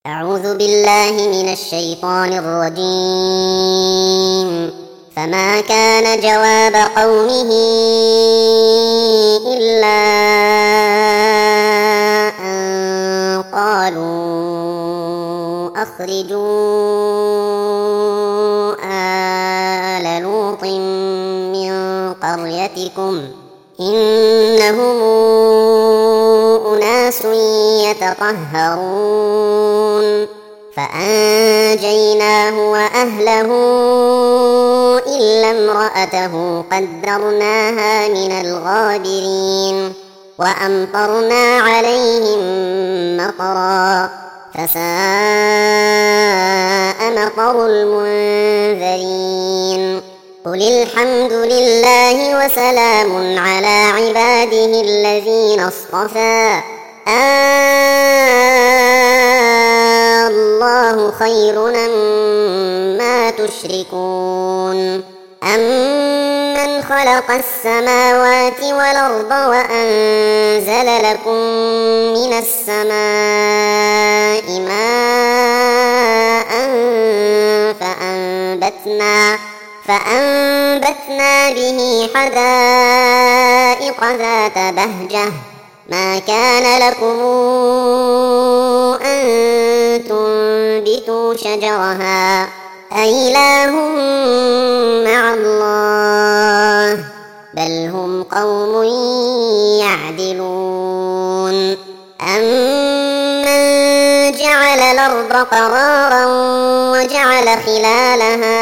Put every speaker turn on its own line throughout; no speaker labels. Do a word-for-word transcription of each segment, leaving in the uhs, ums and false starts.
أعوذ بالله من الشيطان الرجيم. فما كان جواب قومه إلا أن قالوا أخرجوا آل لوط من قريتكم إنهم أناس يتطهرون. فأنجيناه وأهله إلا امرأته قدرناها من الغابرين. وأمطرنا عليهم مطرا فساء مطر المنذرين. قل الحمد لله وسلام على عباده الذين اصطفى الله خير أما تشركون. أمن خلق السماوات والأرض وأنزل لكم من السماء ماء فأنبتنا فأنبتنا به حدائق ذات بهجة ما كان لكم أن تنبتوا شجرها أإله مع الله بل هم قوم يعدلون. أمن جعل الأرض قرارا وجعل خلالها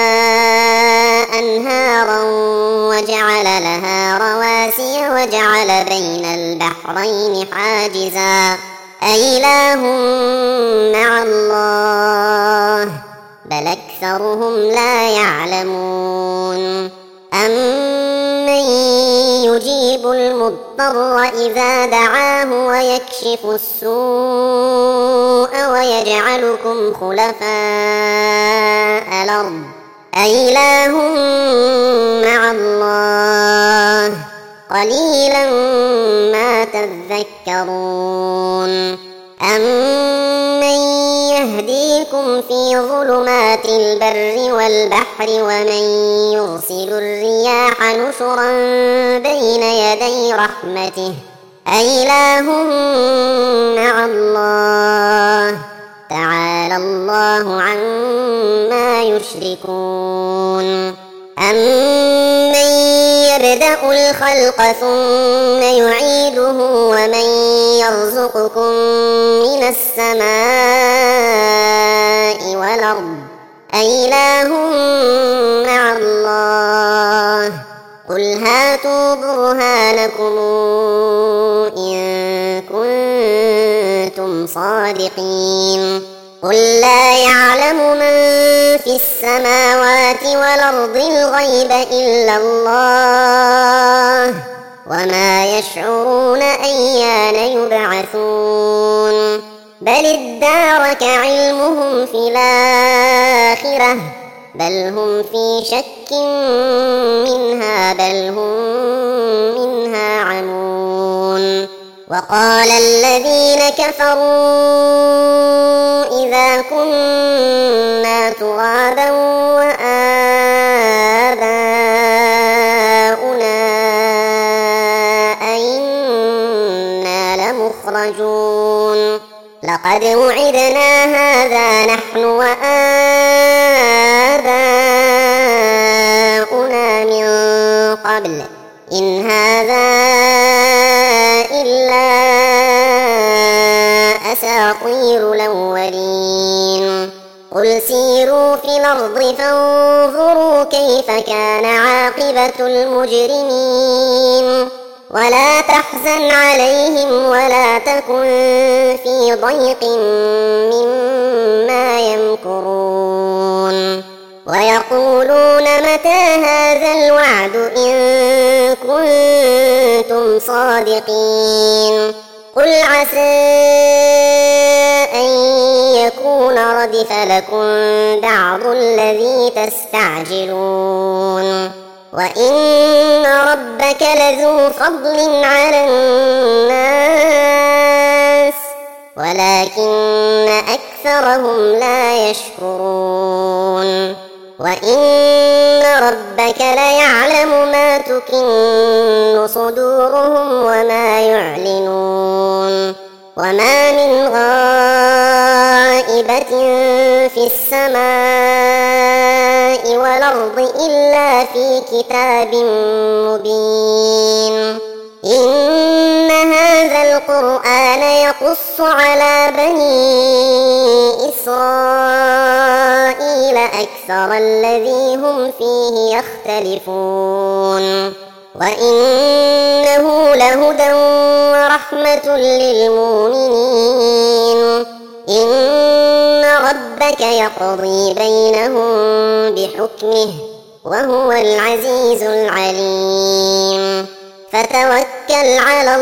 أنهارا وجعل لها رواسي وجعل بين البحرين حاجزا أإله مع الله بل أكثرهم لا يعلمون. أمن يجيب المضطر إذا دعاه ويكشف السوء ويجعلكم خلفاء الأرض أإله مع الله قليلا ما تذكرون. أمن يهديكم في ظلمات البر والبحر ومن يرسل الرياح نشرا بين يدي رحمته أإله مع الله تعالى الله عما يشركون. أمن يبدأ الخلق ثم يعيده ومن يرزقكم من السماء والأرض أإله مع الله قل هاتوا برهانكم إن كنتم صادقين. قل لا يعلم من في السماوات والأرض الغيب إلا الله وما يشعرون أيان يبعثون. بل ادارك علمهم في الآخرة بل هم في شك منها بل هم منها عمون. وقال الذين كفروا إذا كنا ترابا وآباؤنا أئنا لمخرجون. لقد وعدنا هذا نحن وآباؤنا من قبل إن هذا إلا أساطير الأولين. قل سيروا في الأرض فانظروا كيف كان عاقبة المجرمين. ولا تحزن عليهم ولا تكن في ضيق مما يمكرون. ويقولون متى هذا الوعد إن كنتم صادقين. قل عسى أن يكون ردف لكم بعض الذي تستعجلون. وإن ربك لذو فضل على الناس ولكن أكثرهم لا يشكرون وإن ربك ليعلم ما تكن صدورهم وما يعلنون وما من غائبة في السماء والأرض إلا في كتاب مبين إن هذا القرآن يقص على بني إسرائيل أكثر الذي هم فيه يختلفون وإنه لهدى ورحمة للمؤمنين إن ربك يقضي بينهم بحكمه وهو العزيز العليم فتوكل على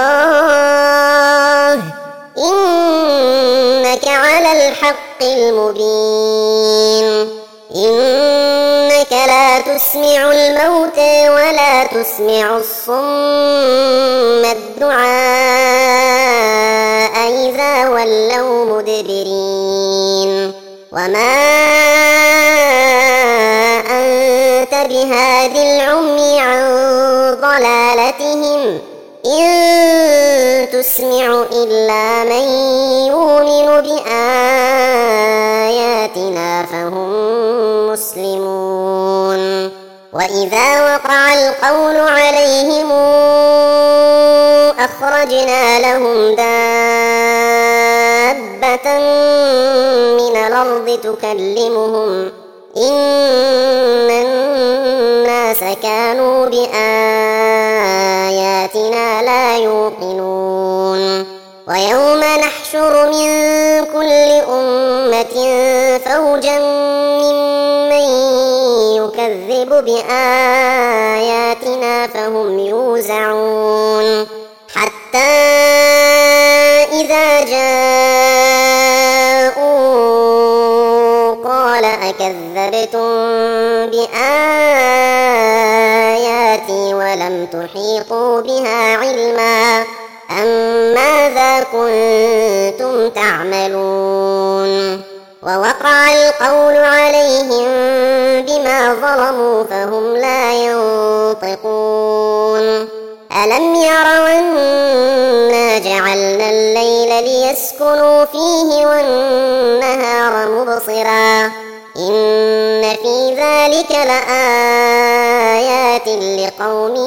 الله إنك على الحق المبين إنك لا تسمع الموتى ولا تسمع الصم الدعاء إذا ولوا مدبرين وما أنت بهاد العمي عن ضلالتهم إن تسمع إلا من يؤمن بآياتنا فهم مسلمون وإذا وقع القول عليهم أخرجنا لهم دابة من الأرض تكلمهم إن الناس كانوا بآياتنا لا يوقنون ويوم نحشر من كل أمة فوجا ممن يكذب بآياتنا فهم يوزعون حتى إذا جاءوا قال أكذبتم بآياتي ولم تحيطوا بها علما أم ماذا كنتم تعملون ووقع القول عليهم بما ظلموا فهم لا ينطقون ألم يروا أنا جعلنا الليل ليسكنوا فيه والنهار مبصرا إن في ذلك لآيات لقوم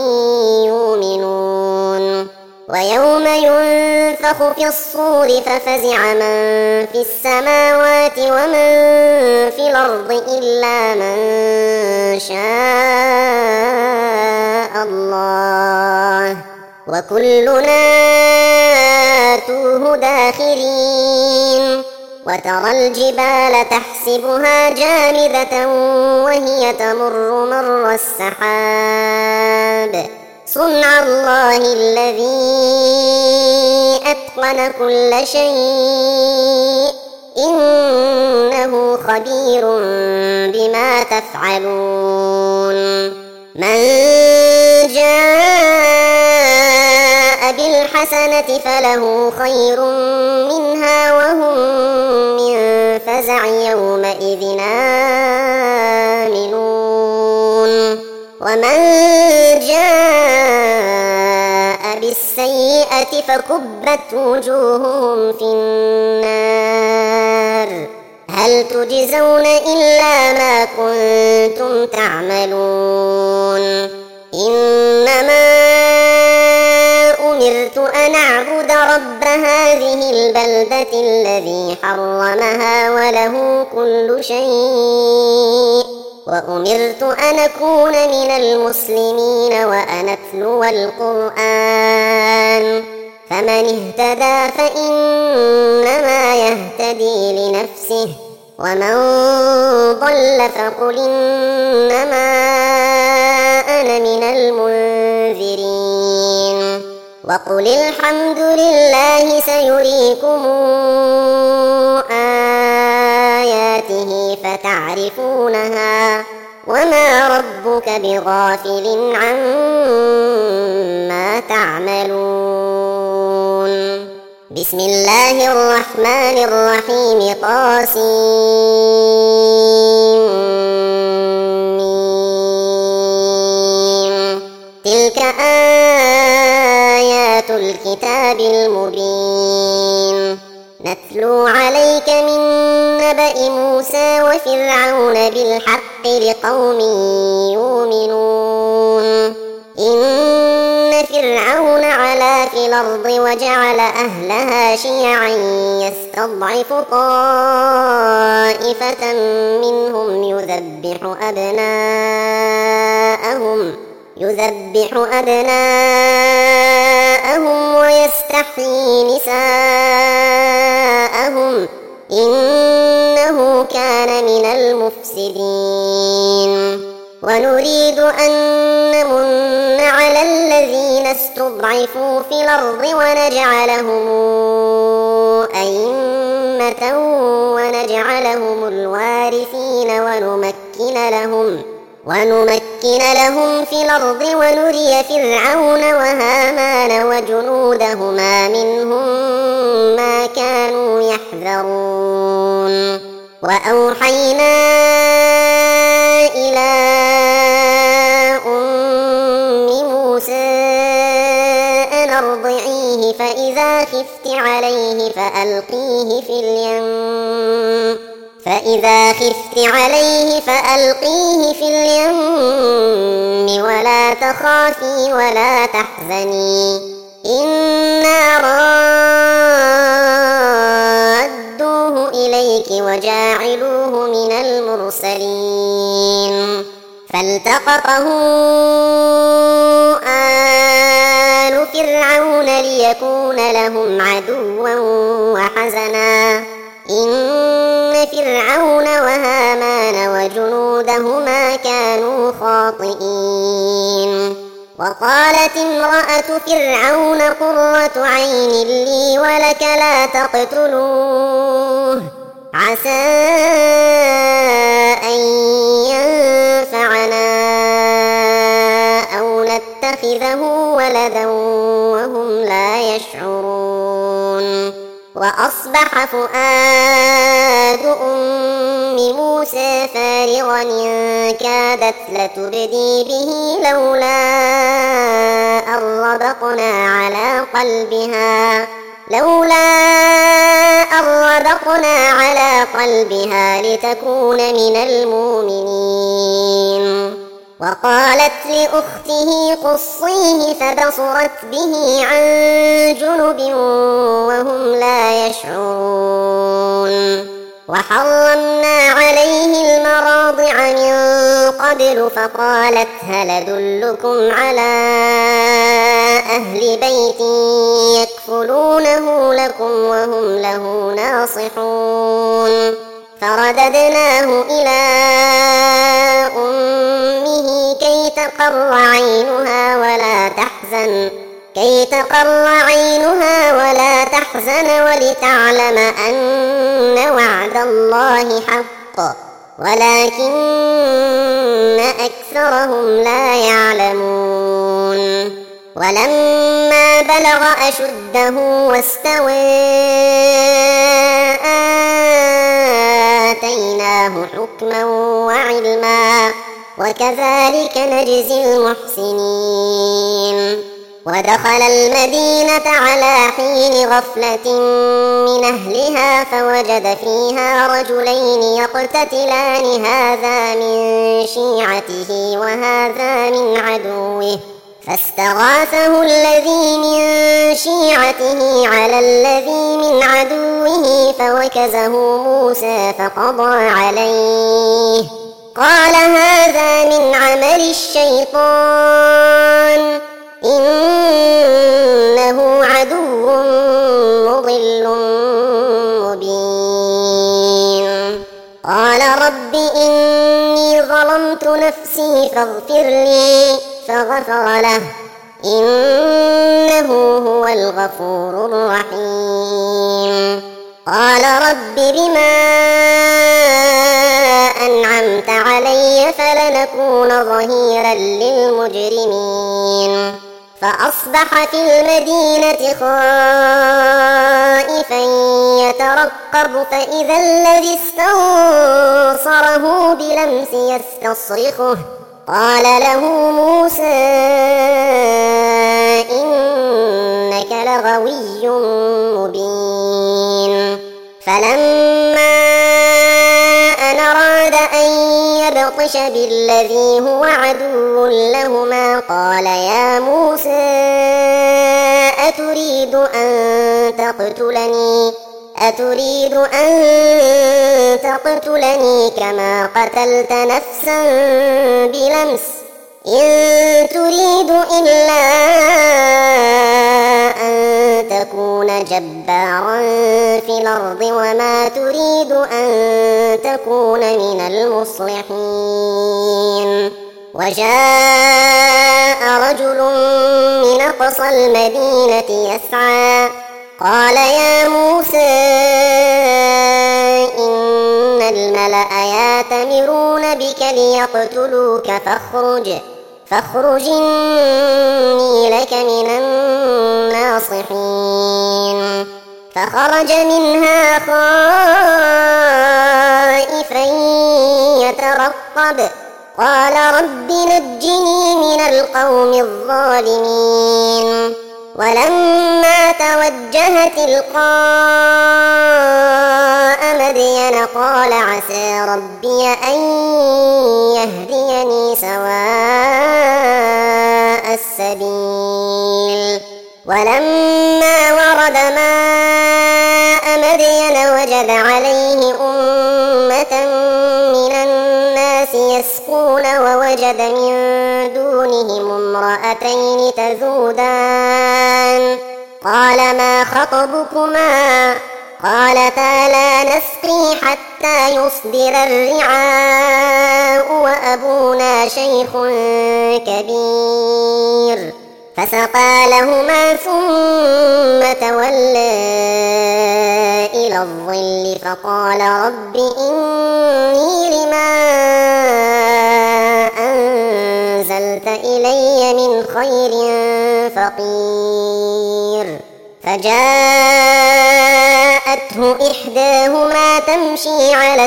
يؤمنون ويوم ينفخ في الصور ففزع من في السماوات ومن في الأرض إلا من شاء الله وكلنا آتوه داخرين وترى الجبال تحسبها جامدة وهي تمر مر السحاب صنع الله الذي أتقن كل شيء إنه خبير بما تفعلون من جاء بالحسنة فله خير منها وهم من فزع يومئذ آمنون ومن جاء بالسيئة فكبت وجوههم في النار هل تجزون إلا ما كنتم تعملون إنما أمرت أن أعبد رب هذه البلدة الذي حرمها وله كل شيء وأمرت أن أكون من المسلمين وأن أتلو القرآن فمن اهتدى فإنما يهتدي لنفسه ومن ضل فقل إنما أنا من المنذرين وقل الحمد لله سيريكم آياته فتعرفونها وما ربك بغافل عما تعملون بسم الله الرحمن الرحيم طاسيم تلك آيات الكتاب المبين نتلو عليك من نبأ موسى وفرعون بالحق لقوم يؤمنون إن فرعون علا في الأرض وجعل أهلها شيعا يستضعف طائفة منهم يذبح أبناءهم يذبح أبناءهم ويستحيي نساءهم إنه كان من المفسدين ونريد أن نمن على الذين استضعفوا في الأرض ونجعلهم أئمة ونجعلهم الوارثين ونمكن لهم ونمكن لهم في الأرض ونري فرعون وهامان وجنودهما منهم ما كانوا يحذرون وأوحينا إلى أم موسى أن أرضعيه فإذا خفت عليه فألقيه في اليم فإذا خفت عليه فألقيه في اليم ولا تخافي ولا تحزني إنا رادوه إليك وجاعلوه من المرسلين فالتقطه آل فرعون ليكون لهم عدوا وحزنا إن فرعون وهامان وجنودهما كانوا خاطئين وقالت امرأة فرعون قرة عين لي ولك لا تقتلوه عسى أن ينفعنا أو نتخذه ولدا وهم لا يشعرون وأصبح فؤاد أم موسى فارغا إن كادت لتبدي به لولا أن ربطنا على قلبها لولا أن ربطنا على قلبها لتكون من المؤمنين وقالت لأخته قصيه فبصرت به عن جنب وهم لا يشعرون وحرمنا عليه المراضع من قبل فقالت هل أدلكم على أهل بيت يكفلونه لكم وهم له ناصحون فرددناه إلى أمه كي تقر عينها ولا تحزن كي تقر عينها ولا تحزن ولتعلم أن وعد الله حق ولكن أكثرهم لا يعلمون ولما بلغ أشده واستوى آتيناه حكما وعلما وكذلك نجزي المحسنين ودخل المدينة على حين غفلة من أهلها فوجد فيها رجلين يقتتلان هذا من شيعته وهذا من عدوه فاستغاثه الذي من شيعته على الذي من عدوه فوكزه موسى فقضى عليه قال هذا من عمل الشيطان إنه عدو مضل مبين قال رب إني ظلمت نفسي فاغفر لي فغفر له إنه هو الغفور الرحيم قال رب بما أنعمت علي فلنكون ظهيرا للمجرمين فأصبح في المدينة خائفا يترقب فإذا الذي استنصره بلمس يستصرخه قال له موسى إنك لغوي مبين. فلما أن أراد أن يبطش بالذي هو عدو لهما قال يا موسى أتريد أن تقتلني أتريد أن تقتلني كما قتلت نفسا بلمس إن تريد إلا أن تكون جبارا في الأرض وما تريد أن تكون من المصلحين. وجاء رجل من أقصى المدينة يسعى قال يا موسى إن الملأ يأتمرون بك ليقتلوك فاخرج فاخرج إني لك من الناصحين. فخرج منها خائفا يترقب قال رب نجني من القوم الظالمين. ولما توجه تلقاء مدين قال عسى ربي أن يهديني سواء السبيل. ولما ورد ماء مدين وجد عليه أمة من الناس يسقون ووجد من دونهم امرأتين تذودان قال ما خطبكما قالتا لا نسقي حتى يصدر الرعاء وأبونا شيخ كبير. فسقى لهما ثم تولى إلى الظل فقال رب إني لما أنزلت إلي من خير فقير. فجاءته إحداهما تمشي على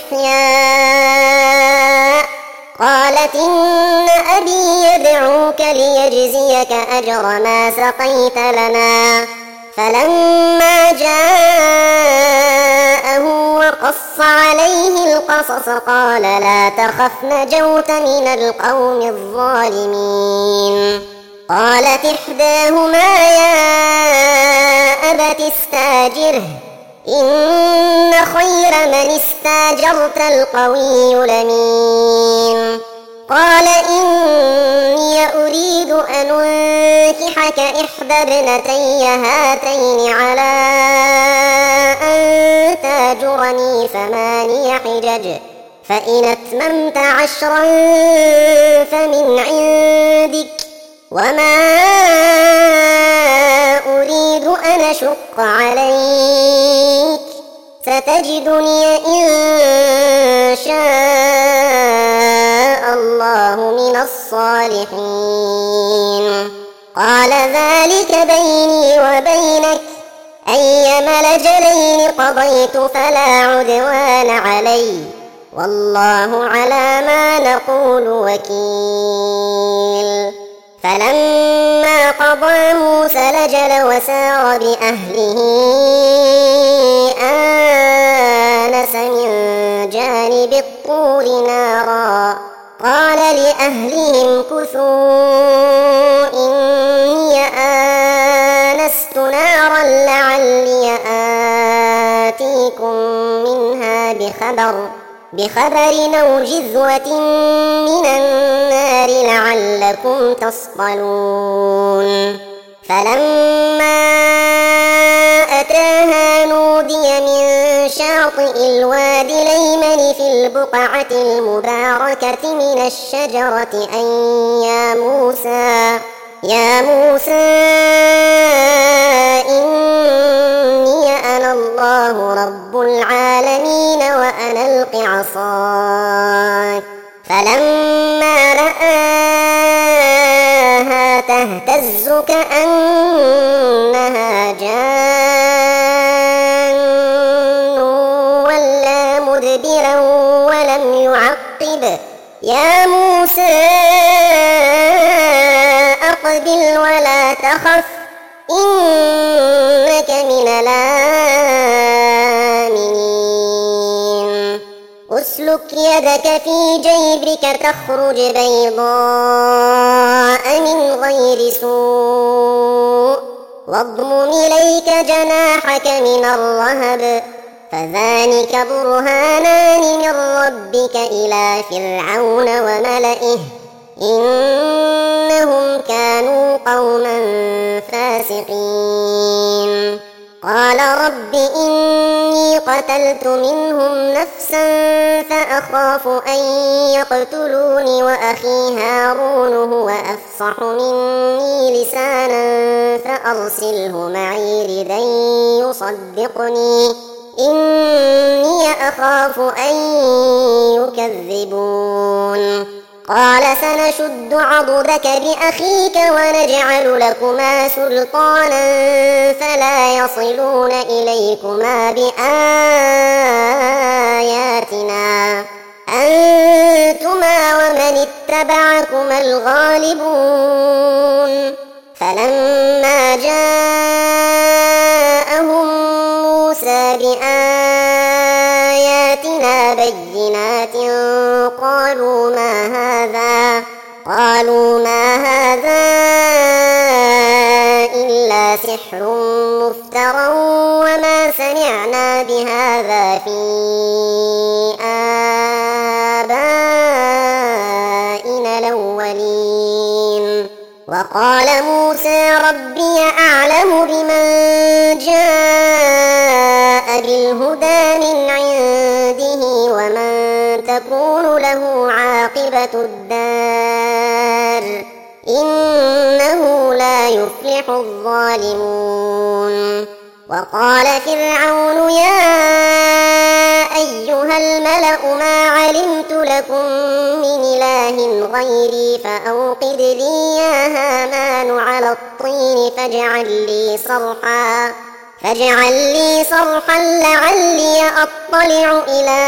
استحياء قالت إن أبي يدعوك ليجزيك أجر ما سقيت لنا. فلما جاءه وقص عليه القصص قال لا تخف نجوت من القوم الظالمين. قالت إحداهما يا أبت استاجره إن خير من استاجرت القوي الأمين. قال إني أريد أن أنكحك إحدى ابنتي هاتين على أن تاجرني ثماني حجج فإن أتممت عشرا فمن عندك وما أريد أن أشق عليك ستجدني إن شاء الله من الصالحين. قال ذلك بيني وبينك أيما الأجلين قضيت فلا عدوان علي والله على ما نقول وكيل. فلما قضى موسى الأجل وسار بأهله آنس من جانب الطور نارا قال لأهلهم كثوا إني آنست نارا لعلي آتيكم منها بخبر بخبر أو جذوة من النار لعلكم تصطلون. فلما أتاها نودي من شاطئ الوادي الأيمن في البقعة المباركة من الشجرة أن يا موسى يا موسى إني أنا الله رب العالمين وأن ألق عصاك. فلما رآها تهتز كأنها جان ولا مدبرا ولم يعقب يا موسى أقبل ولا تخف إنك من الآمنين أسلك يدك في جيبك تخرج بيضاء من غير سوء واضمم إليك جناحك من الرهب فذلك برهانان من ربك إلى فرعون وملئه إنهم كانوا قوما فاسقين قال رب إني قتلت منهم نفسا فأخاف أن يقتلوني وأخي هارون هو أفصح مني لسانا فأرسله معي ردا يصدقني إني أخاف أن يكذبون قال سنشد عضدك بأخيك ونجعل لكما سلطانا فلا يصلون إليكما بآياتنا أنتما ومن اتبعكما الغالبون فلما جاءهم موسى بآياتنا بينات قالوا ما هذا قالوا ما هذا إلا سحر مفترى وما سمعنا بهذا في آبائنا الأولين وقال موسى ربي أعلم بمن جاء بالهدى من عنده ومن تكون له عاقبة الدار إنه لا يفلح الظالمون وقال فرعون يا أيها الملأ ما علمت لكم من إله غيري فأوقد لي يا هامان على الطين فاجعل لي صرحا فاجعل لي صرحا لعلي أطلع إلى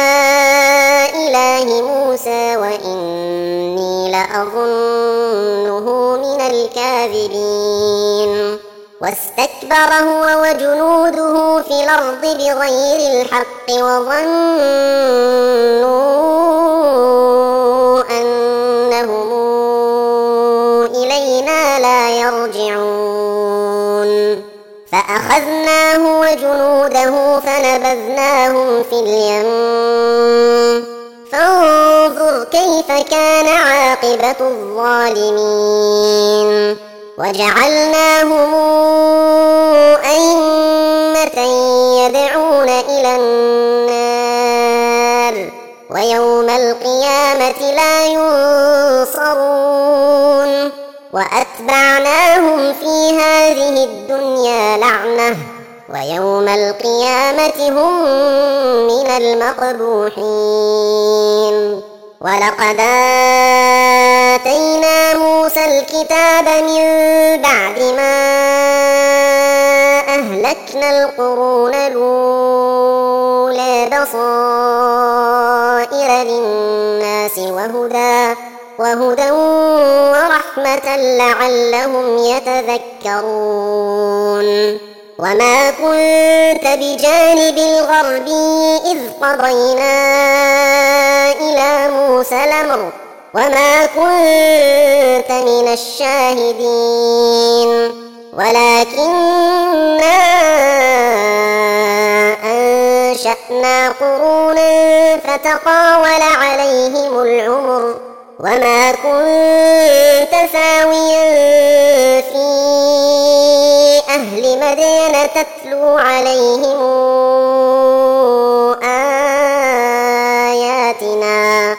إله موسى وإني لأظنه من الكاذبين واستكبر هو وجنوده في الأرض بغير الحق وظنوا أنهم إلينا لا يرجعون فأخذناه وجنوده فنبذناهم في اليم فانظر كيف كان عاقبة الظالمين وجعلناهم أئمة يدعون إلى النار ويوم القيامة لا ينصرون وأتبعناهم في هذه الدنيا لعنة ويوم القيامة هم من المقبوحين ولقد آتينا موسى الكتاب من بعد ما أهلكنا القرون الأولى بصائر للناس وهدى وهدى ورحمة لعلهم يتذكرون وما كنت بجانب الغربي إذ قضينا إلى موسى الأمر وما كنت من الشاهدين ولكننا أنشأنا قرونا فتطاول عليهم العمر وما كنت ثاويا في أهل مدين تتلو عليهم آياتنا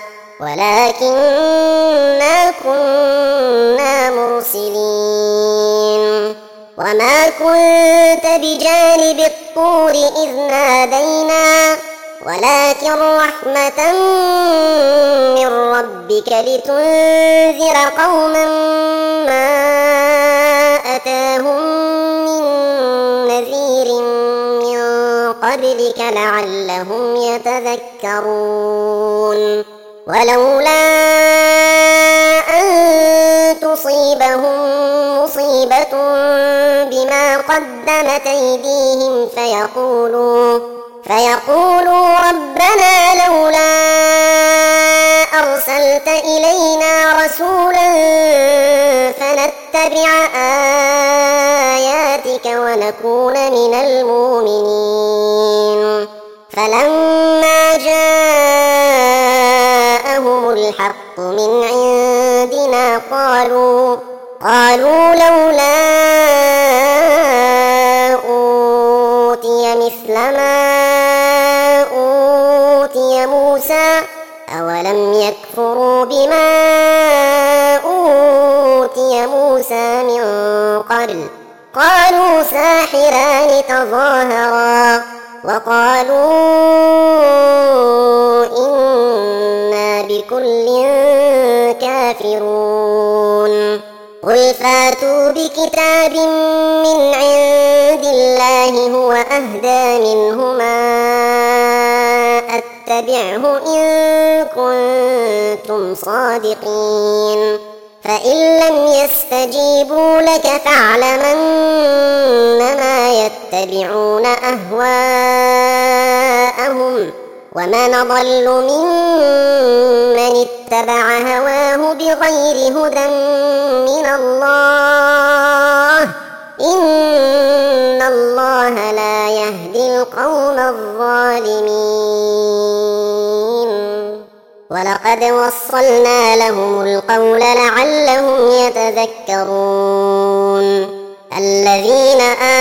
ولكننا كنا مرسلين وما كنت بجانب الطور إذ نادينا ولكن رحمة من ربك لتنذر قوما ما أتاهم من نذير من قبلك لعلهم يتذكرون ولولا أن تصيبهم مصيبة بما قدمت أيديهم فيقولوا فيقولوا ربنا لولا أرسلت إلينا رسولا فنتبع آياتك ونكون من المؤمنين فلما جاءهم الحق من عندنا قالوا قالوا لولا أوتي مثل ما أوتي موسى أولم يكفروا بما أوتي موسى من قبل قالوا ساحران تظاهرا وقالوا إنا بكل كافرون قل فاتوا بكتاب من عند الله هو أهدى منهما أتبعه إن كنتم صادقين فإن لم يستجيبوا لك فاعلمنما يتبعون أهواءهم ومن أضل ممن اتبع هواه بغير هدى من الله إن الله لا يهدي القوم الظالمين ولقد وصلنا لهم القول لعلهم يتذكرون الذين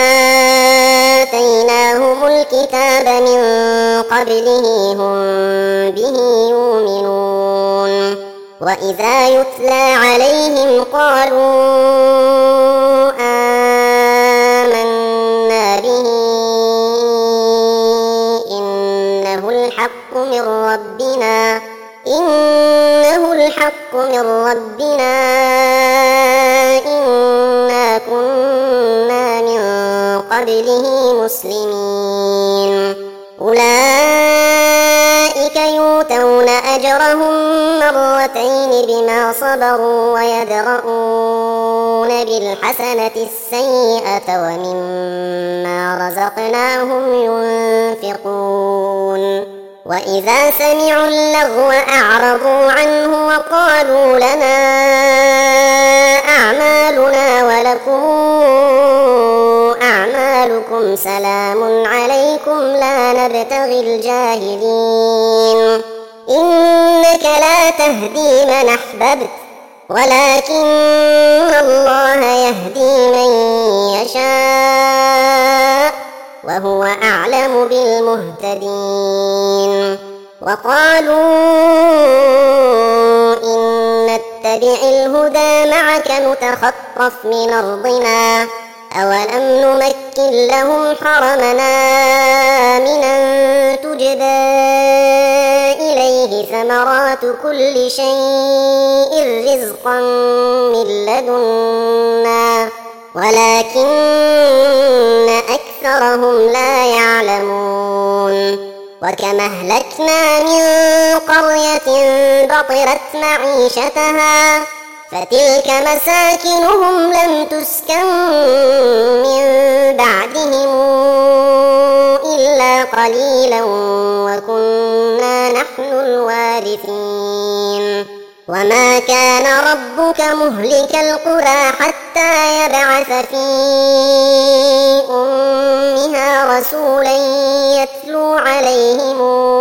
آتيناهم الكتاب من قبله هم به يؤمنون وإذا يتلى عليهم قالوا آمنا به إنه الحق من ربنا إنه الحق من ربنا إنا كنا من قبله مسلمين أولئك يؤتون أجرهم مرتين بما صبروا ويدرؤون بالحسنة السيئة ومما رزقناهم ينفقون وإذا سمعوا اللغو أعرضوا عنه وقالوا لنا أعمالنا ولكم أعمالكم سلام عليكم لا نبتغي الجاهلين إنك لا تهدي من أحببت ولكن الله يهدي من يشاء وهو أعلم بالمهتدين وقالوا إن نتبع الهدى معك نتخطف من أرضنا أولم نمكن لهم حرمنا آمنا تجبى إليه ثمرات كل شيء رزقا من لدنا ولكن أكثرهم لا يعلمون وكم أهلكنا من قرية بطرت معيشتها فتلك مساكنهم لم تسكن من بعدهم إلا قليلا وكنا نحن الوارثين وما كان ربك مهلك القرى حتى يبعث في أمها رسولا يتلو عليهم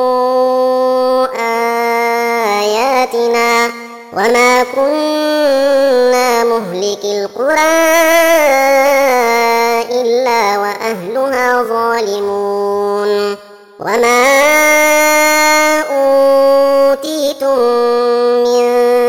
آياتنا وما كنا مهلك القرى إلا وأهلها ظالمون وما أوتيتم من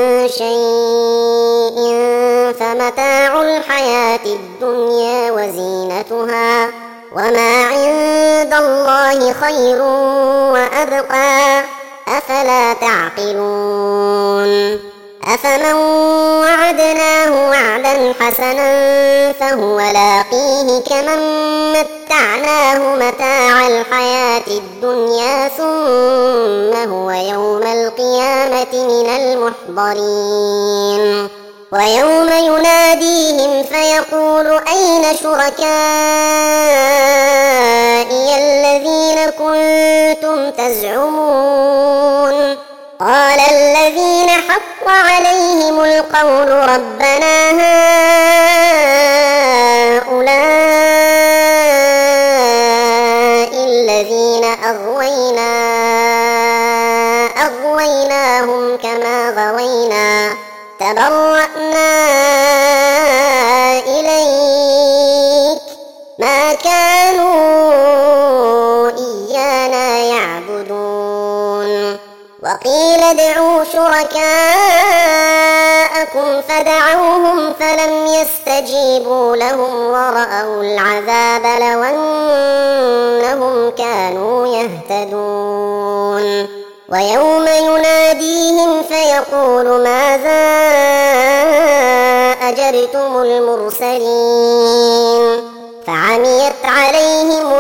شيء فمتاع الحياة الدنيا وزينتها وما عند الله خير وأبقى أفلا تعقلون أفمن وعدناه وعدا حسنا فهو لاقيه كمن متعناه متاع الحياة الدنيا ثم هو يوم القيامة من المحضرين ويوم يناديهم فيقول أين شركائي الذين كنتم تزعمون قال الذين حق عليهم القول ربنا هؤلاء الذين أغوينا أغويناهم كما غوينا تبرأنا إليك ما كانوا إيانا يعبدون وقيل ادعوا شركاءكم فدعوهم فلم يستجيبوا لهم ورأوا العذاب لو أنهم كانوا يهتدون ويوم يناديهم فيقول ماذا أجبتم المرسلين فعميت عليهم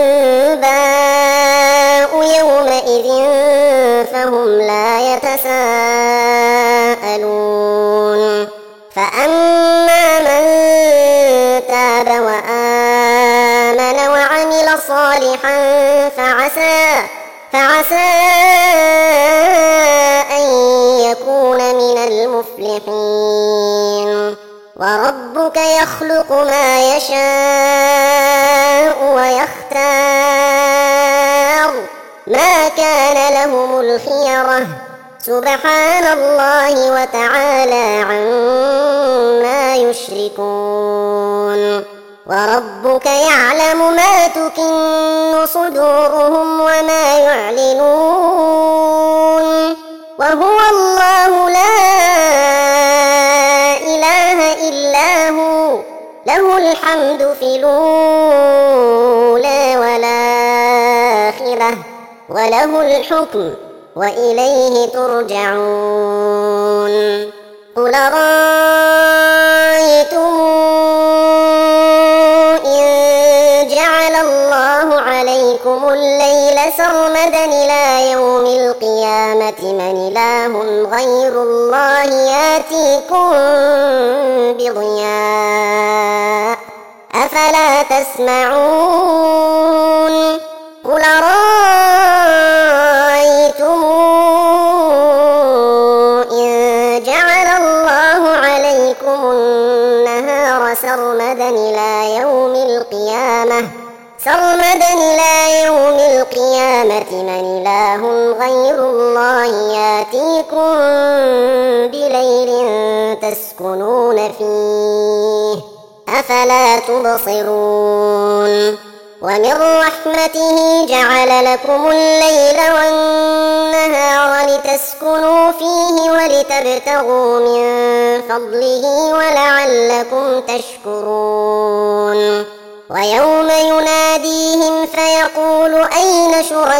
الأنباء يومئذ فهم لا يتساءلون فأما من تاب وآمن وعمل صالحا فعسى فعسى أن يكون من المفلحين وربك يخلق ما يشاء ويختار ما كان لهم الخيرة سبحان الله وتعالى عما يشركون وربك يعلم ما تكن صدورهم وما يعلنون وهو الله لا إله إلا هو له الحمد في الأولى والآخرة وله الحكم وإليه ترجعون قل رأيتم إن جعل الله عليكم الليل سرمدا إلى يوم القيامة من إله غير الله يأتيكم بضياء أفلا تسمعون قل رأيتم إن جعل الله عليكم النهار سرمدا إلى يوم القيامة سرمدا إلى يوم القيامة من إله غير الله يأتيكم بليل تسكنون فيه أفلا تبصرون ومن رحمته جعل لكم الليل والنهار لتسكنوا فيه ولتبتغوا من فضله ولعلكم تشكرون ويوم يناديهم فيقول أين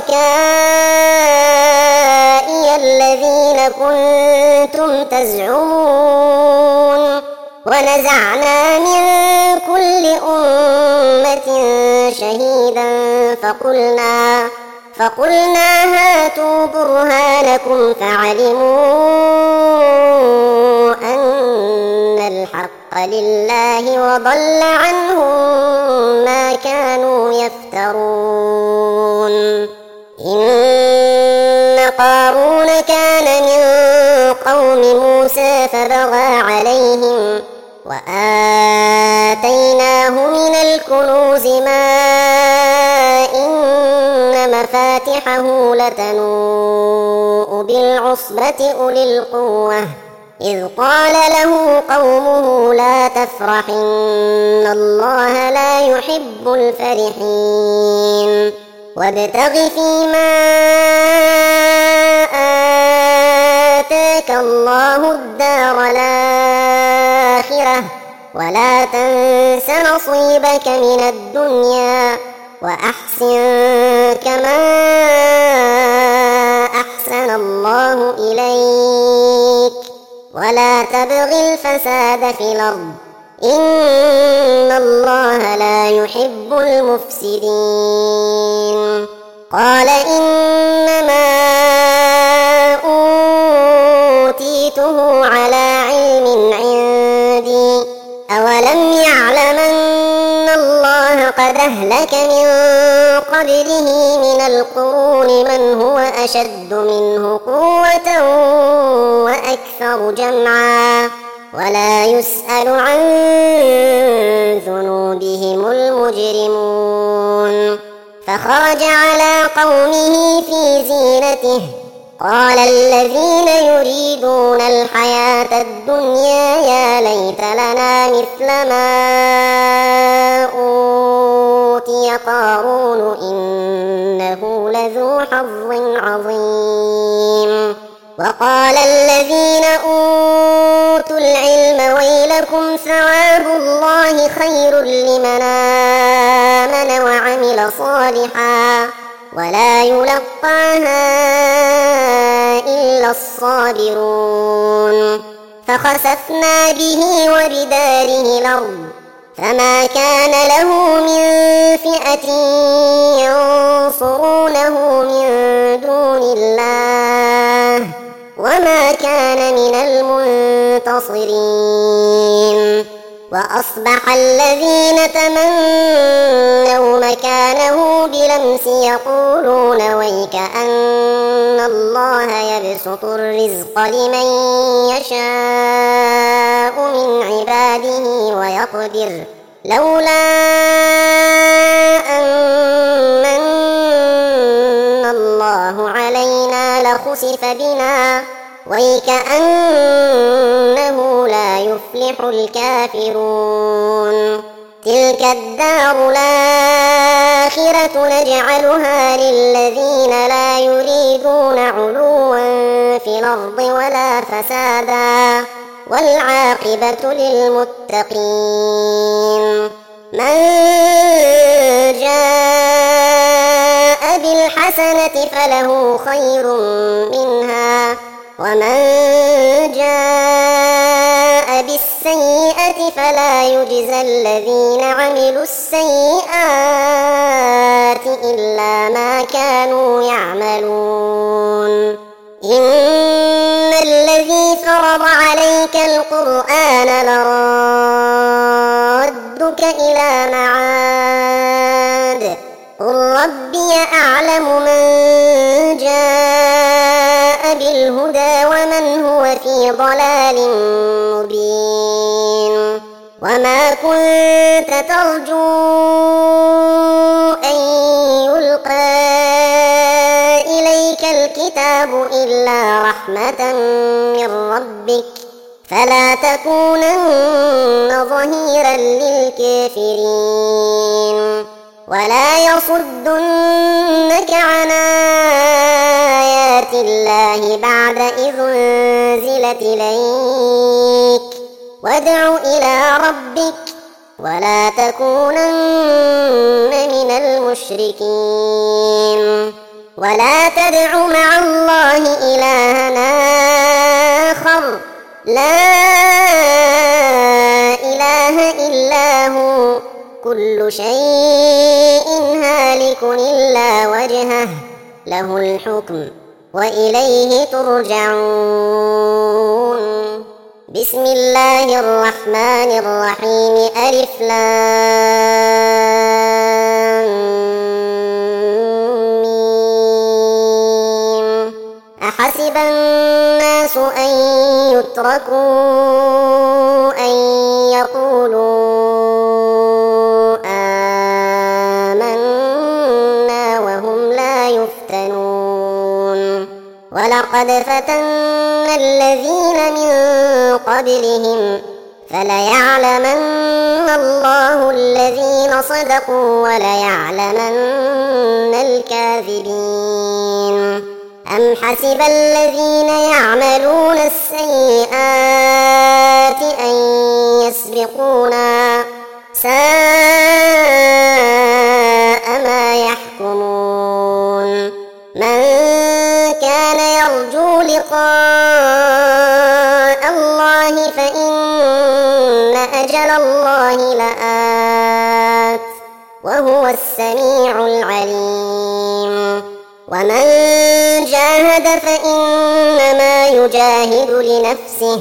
شركائي الذين كنتم تزعمون ونزعنا من كل أمة شهيدا فقلنا فقلنا هاتوا برهانكم فعلموا أن الحق لله وضل عنهم ما كانوا يفترون إن قارون كان من قوم موسى فبغى عليهم وآتيناه من الكنوز ما إن مفاتحه لتنوء بالعصبة أولي القوة إذ قال له قومه لا تفرح إن الله لا يحب الفرحين وابتغ فيما آتاك الله الدار الآخرة ولا تنس نصيبك من الدنيا وأحسن كما ولا تبغ الفساد في الأرض إن الله لا يحب المفسدين. قال إنما أوتيته على علم عندي أولم يعلم أن الله قد أهلك من قبله من القرون من هو أشد منه قوة وأكثر جمعا ولا يسأل عن ذنوبهم المجرمون. فخرج على قومه في زينته قال الذين يريدون الحياة الدنيا يا ليت لنا مثل ما أوتي قارون إنه لذو حظ عظيم. وقال الذين أوتوا العلم ويلكم ثواب الله خير لمن آمن وعمل صالحا ولا يلقاها إلا الصابرون. فخسفنا به وبداره الأرض فما كان له من فئة ينصرونه من دون الله وما كان من المنتصرين. وأصبح الذين تمنوا مكانه بلمس يقولون ويك أن الله يبسط الرزق لمن يشاء من عباده ويقدر لولا أن من الله علينا لخسف بنا ويكأنه لا يفلح الكافرون. تلك الدار الآخرة نجعلها للذين لا يريدون علوا في الأرض ولا فسادا والعاقبة للمتقين. من جاء بالحسنة فله خير منها ومن جاء بالسيئة فلا يجزى الذين عملوا السيئات إلا ما كانوا يعملون. إن الذي فرض عليك القرآن لرادك إلى معاد قل ربي أعلم من جاء بالهدى ومن هو في ضلال مبين. وما كنت ترجو أن يلقى إليك الكتاب إلا رحمة من ربك فلا تكونن ظهيرا للكافرين. ولا يصدنك عن آيات الله بعد إذ أنزلت إليك وادع إلى ربك ولا تكونن من المشركين. ولا تدع مع الله إلها آخر لا إله إلا هو كل شيء هالك إلا وجهه له الحكم وإليه ترجعون. بسم الله الرحمن الرحيم ألف لام ميم. أحسب الناس أن يتركوا أن يقولوا ولقد فتنا الذين من قبلهم فليعلمن الله الذين صدقوا وليعلمن الكاذبين. أم حسب الذين يعملون السيئات أن يسبقونا ساء ما يحكمون. من كان يرجو لقاء الله فإن أجل الله لآت وهو السميع العليم ومن جاهد فإنما يجاهد لنفسه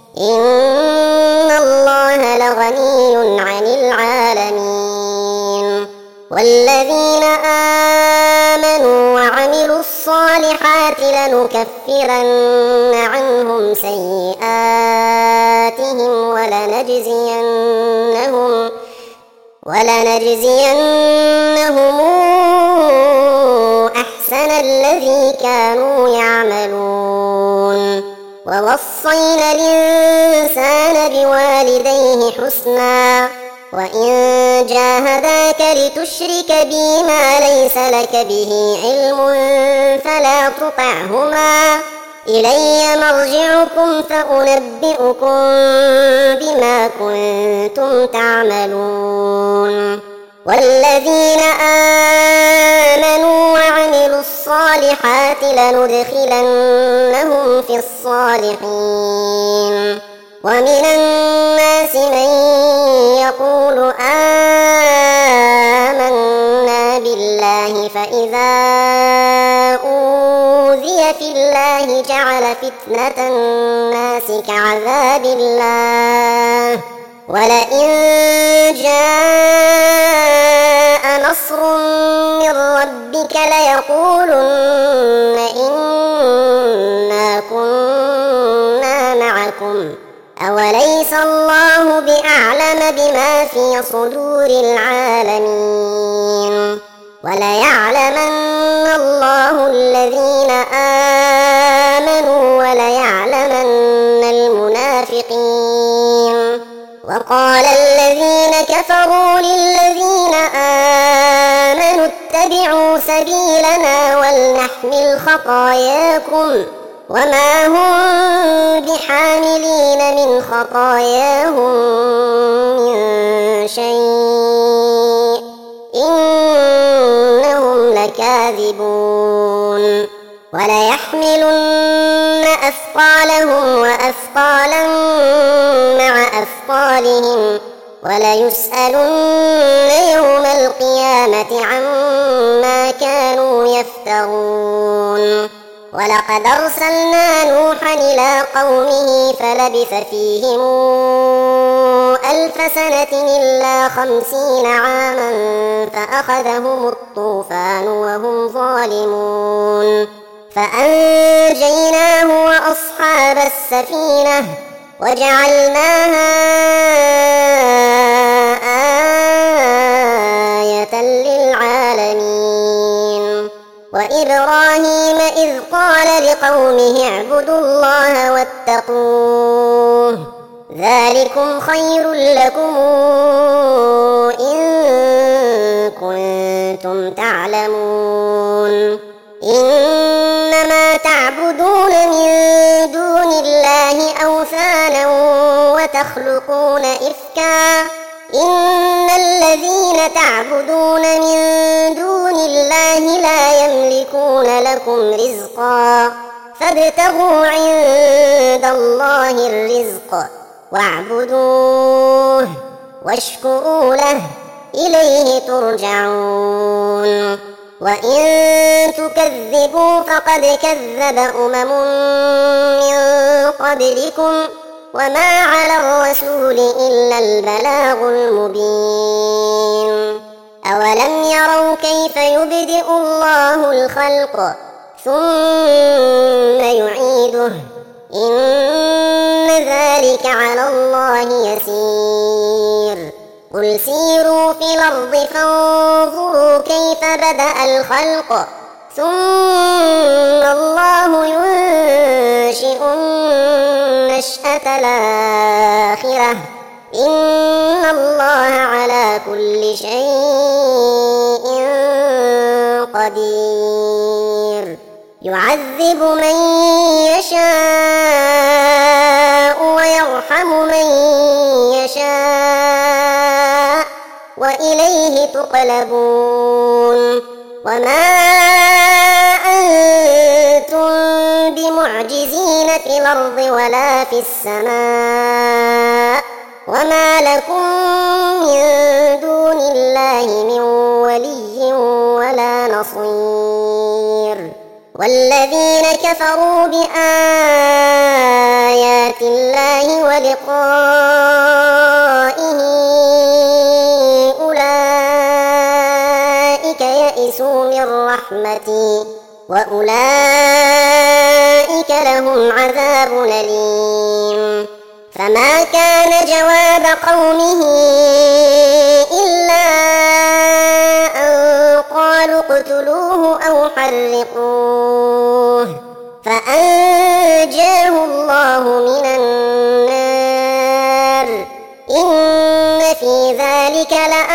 إن الله لغني عن العالمين والذين آمنوا وعملوا الصالحات لنكفرن عنهم سيئاتهم ولنجزينهم ولنجزينهم أحسن الذي كانوا يعملون ووصينا الإنسان بوالديه حسنا وإن جاهداك لتشرك بي ما ليس لك به علم فلا تطعهما إلي مرجعكم فأنبئكم بما كنتم تعملون والذين آمنوا وعملوا الصالحات لندخلنهم في الصالحين ومن الناس من يقول آمنا بالله فإذا أوذي في الله جعل فتنة الناس كعذاب الله ولئن جاء نصر من ربك ليقولن إنا كنا معكم أوليس الله بأعلم بما في صدور العالمين وليعلمن الله الذين آمنوا وليعلمن المنافقين وقال الذين كفروا للذين آمنوا اتبعوا سبيلنا ولنحمل خطاياكم وما هم بحاملين من خطاياهم من شيء إنهم لكاذبون وليحملن أثقالهم وأثقالا مع أثقالهم وليسألن يوم القيامة عما كانوا يفترون ولقد أرسلنا نوحا إلى قومه فلبث فيهم ألف سنة إلا خمسين عاما فأخذهم الطوفان وهم ظالمون فأنجيناه وأصحاب السفينة وجعلناها آية للعالمين وإبراهيم إذ قال لقومه اعبدوا الله واتقوه ذلكم خير لكم إن كنتم تعلمون إنما تعبدون من دون الله أوثانا وتخلقون إفكا إن الذين تعبدون من دون الله لا يملكون لكم رزقا فابتغوا عند الله الرزق واعبدوه واشكروا له إليه ترجعون وإن تكذبوا فقد كذب أمم من قبلكم وما على الرسول إلا البلاغ المبين أولم يروا كيف يبدئ الله الخلق ثم يعيده إن ذلك على الله يسير قل سيروا في الأرض فانظروا كيف بدأ الخلق ثم الله ينشئ النشأة الآخرة إن الله على كل شيء قدير يعذب من يشاء ويرحم من يشاء وإليه تقلبون وما أنتم بمعجزين معجزين في الأرض ولا في السماء وما لكم من دون الله من ولي ولا نصير والذين كفروا بآيات الله ولقائه أولئك يئسوا من رحمتي وأولئك لهم عذاب أليم فما كان جواب قومه إلا أن قالوا اقتلوه أو حرقوه فأنجاه الله من النار إن في ذلك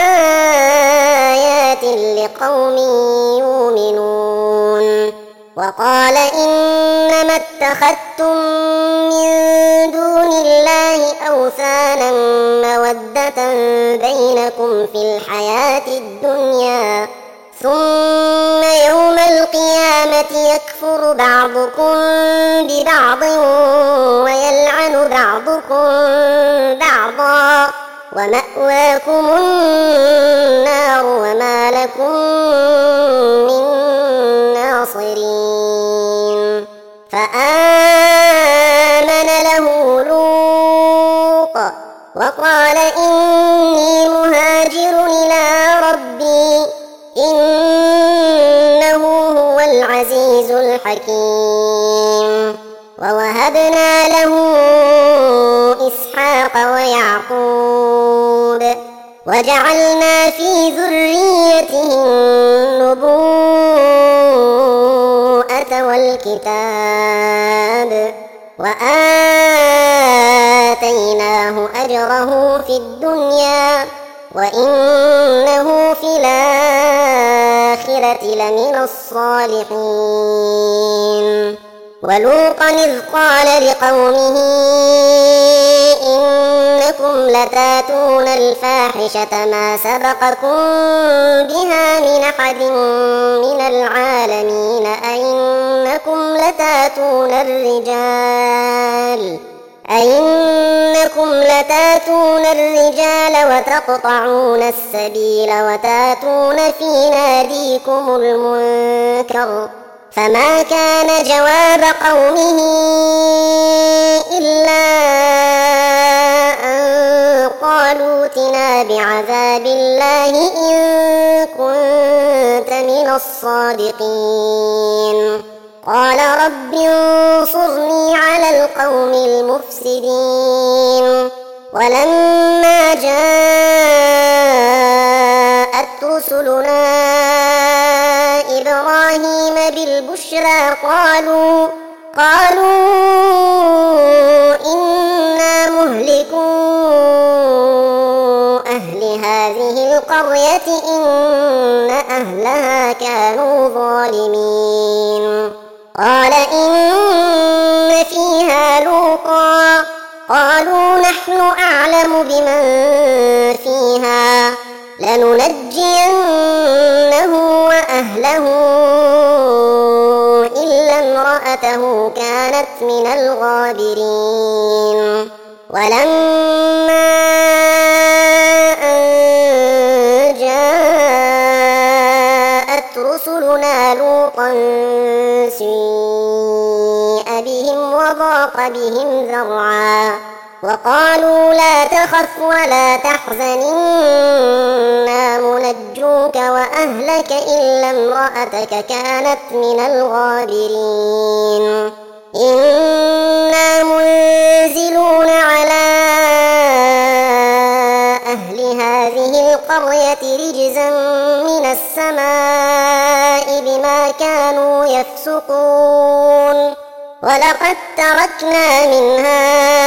لآيات لقوم يؤمنون وقال إنما اتخذتم من دون الله أوثانا مودة بينكم في الحياة الدنيا ثم يوم القيامة يكفر بعضكم ببعض ويلعن بعضكم بعضا ومأواكم النار وما لكم من ناصرين فآمن له لوط وقال إني مهاجر إلى ربي إنه هو العزيز الحكيم ووهبنا له إسحاق ويعقوب وجعلنا في ذريته النبوءة والكتاب وآتيناه أجره في الدنيا وإنه في الآخرة لمن الصالحين ولوطا إذ قال لقومه إنكم لتاتون الفاحشة ما سبقكم بها من أحد من العالمين أئنكم لتاتون الرجال أئنكم لتاتون الرجال وتقطعون السبيل وتاتون في ناديكم المنكر فما كان جواب قومه إلا أن قالوا ائتنا بعذاب الله إن كنت من الصادقين قال رب انصرني على القوم المفسدين ولما جاءت رسلنا إبراهيم بالبشرى قالوا قالوا إنا مهلكو أهل هذه القرية إن أهلها كانوا ظالمين قال إن فيها لوطا قالوا نحن أعلم بمن فيها لننجينه وأهله إلا امرأته كانت من الغابرين ولما أن جاءت رسلنا لوطا سيء بهم وضاق بهم ذرعا وقالوا لا تخف ولا تحزن إنا منجوك وأهلك إلا امرأتك كانت من الغابرين إنا منزلون على أهل هذه القرية رجزا من السماء بما كانوا يفسقون ولقد تركنا منها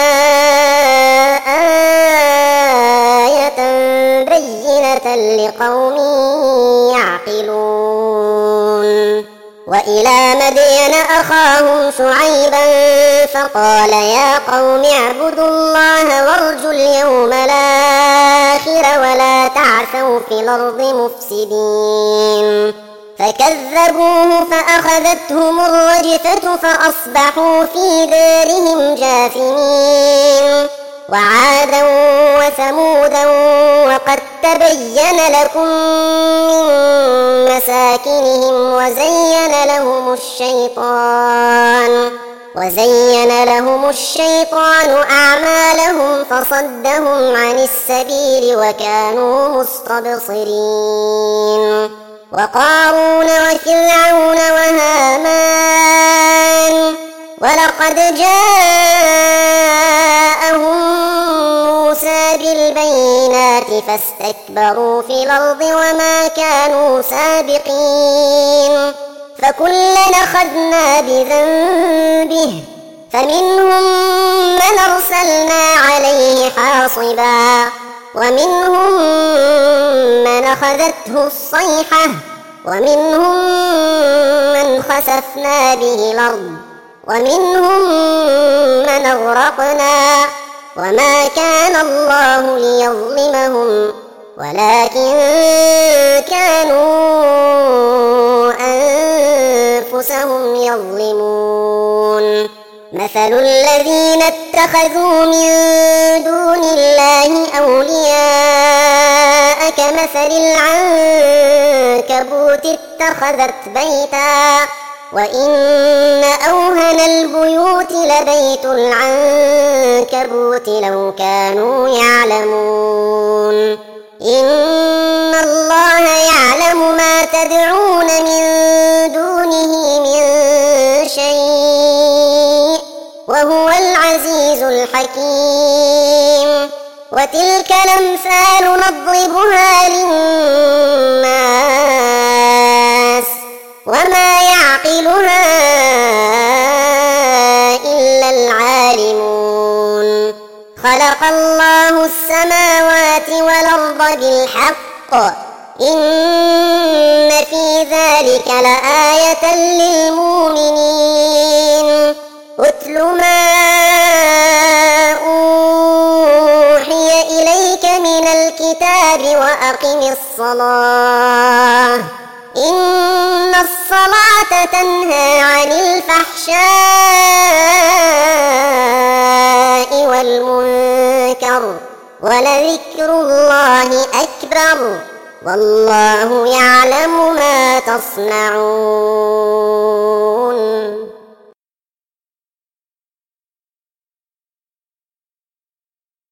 آية بينة لقوم يعقلون وإلى مدين أخاهم شعيبا فقال يا قوم اعبدوا الله وارجوا اليوم الآخر ولا تعثوا في الأرض مفسدين فكذبوه فأخذتهم الرجفة فأصبحوا في دارهم جاثمين. وعادا وثمودا وقد تبين لكم من مساكنهم وزين لهم الشيطان وزين لهم الشيطان أعمالهم فصدهم عن السبيل وكانوا مستبصرين. وقارون وفرعون وهامان ولقد جاءهم موسى بالبينات فاستكبروا في الأرض وما كانوا سابقين. فكلا أخذنا بذنبه فمنهم من أرسلنا عليه حاصبا ومنهم من أخذته الصيحة ومنهم من خسفنا به الأرض ومنهم من أغرقنا وما كان الله ليظلمهم ولكن كانوا أنفسهم يظلمون. مثل الذين اتخذوا من دون الله أولياء كمثل العنكبوت اتخذت بيتا وإن أوهن البيوت لبيت العنكبوت لو كانوا يعلمون. إن الله يعلم ما تدعون من دونه من شيء وهو العزيز الحكيم. وتلك الأمثال نضربها للناس وما يعقلها إلا العالمون. خلق الله السماوات والأرض بالحق إن في ذلك لآية للمؤمنين. أتل ما أوحي إليك من الكتاب وأقم الصلاة إن الصلاة تنهى عن الفحشاء والمنكر ولذكر الله أكبر والله يعلم ما تصنعون.